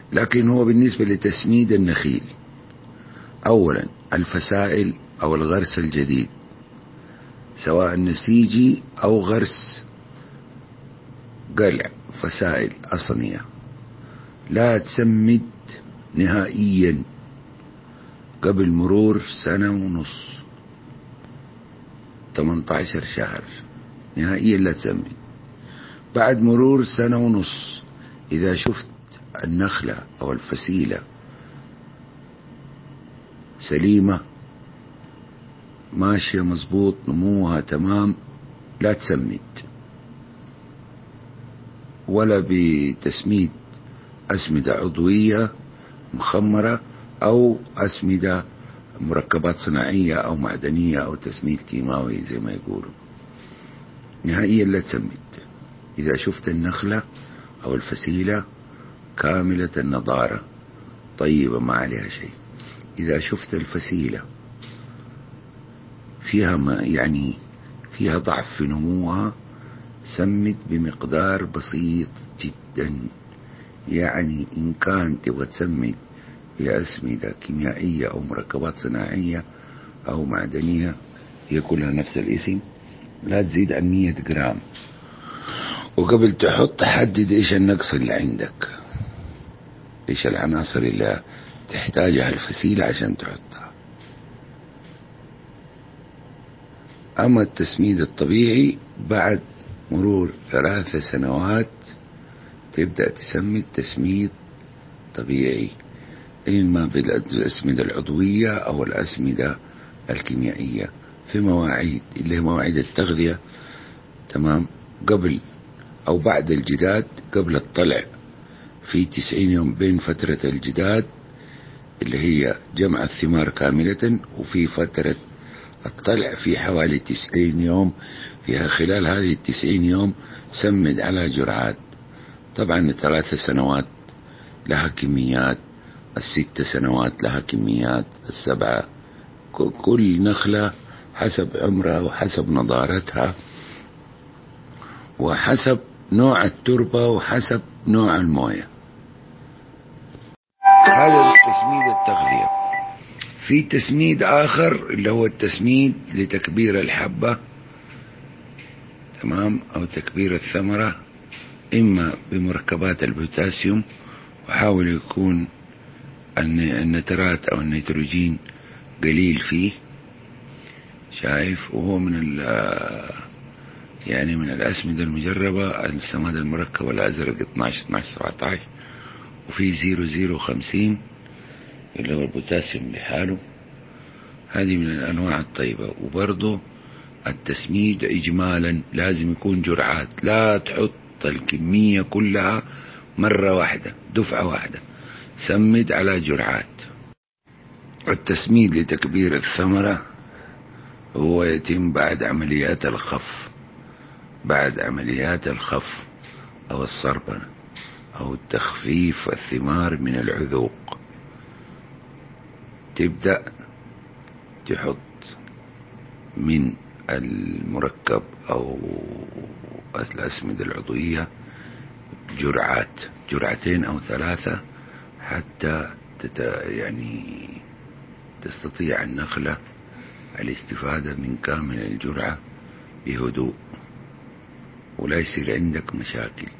لكن هو بالنسبة لتسميد النخيل، أولا الفسائل أو الغرس الجديد سواء نسيجي أو غرس قلع فسائل أصنية، لا تسمد نهائيا قبل مرور 1.5 سنة، 18 شهر نهائيا لا تسمد. بعد مرور 1.5 سنة إذا شفت النخلة أو الفسيلة سليمة ماشية مظبوط نموها تمام، لا تسمد، ولا بتسميد أسمدة عضوية مخمرة أو أسمدة مركبات صناعية أو معدنية أو تسميد كيماوي زي ما يقولوا. نهائيا لا تسمد إذا شفت النخلة أو الفسيلة كاملة النضارة طيبة ما عليها شيء. إذا شفت الفسيلة فيها فيها ضعف في نموها، سمد بمقدار بسيط جدا. يعني إن كان تبغى تسمد بأسمدة كيميائية أو مركبات صناعية أو معدنية هي كلها نفس الاسم، لا تزيد عن 100 جرام. وقبل تحط حدد إيش النقص اللي عندك، إيش العناصر اللي تحتاجها الفسيلة عشان تحطها. أما التسميد الطبيعي بعد مرور 3 سنوات تبدأ تسمد تسميد طبيعي، إما بالأسمدة العضوية أو الأسمدة الكيميائية في مواعيد اللي هي مواعيد التغذية، تمام، قبل أو بعد الجداد. قبل الطلع في 90 يوم بين فترة الجداد اللي هي جمع الثمار كاملة، وفي فترة الطلع في حوالي 90 يوم. فيها خلال هذه 90 يوم سمد على جرعات. طبعا 3 سنوات لها كميات، 6 سنوات لها كميات، 7. كل نخلة حسب عمرها وحسب نضارتها وحسب نوع التربة وحسب نوع الموية. هذا تسميد التغذية. في تسميد آخر اللي هو التسميد لتكبير الحبة، تمام، أو تكبير الثمرة، إما بمركبات البوتاسيوم، وحاول يكون النترات أو النيتروجين قليل فيه، شايف. وهو من من الأسمدة المجربة السماد المركب الأزرق 12 12 17. وفي 0050 اللي هو البوتاسيوم لحاله. هذه من الأنواع الطيبة. وبرضه التسميد إجمالا لازم يكون جرعات، لا تحط الكمية كلها مرة واحدة دفعة واحدة، سمد على جرعات. التسميد لتكبير الثمرة هو يتم بعد عمليات الخف، بعد عمليات الخف أو الصربنة أو تخفيف الثمار من العذوق. تبدأ تحط من المركب أو الأسمدة العضوية جرعات، 2 أو 3، حتى تستطيع النخلة الاستفادة من كامل الجرعة بهدوء ولا يصير عندك مشاكل.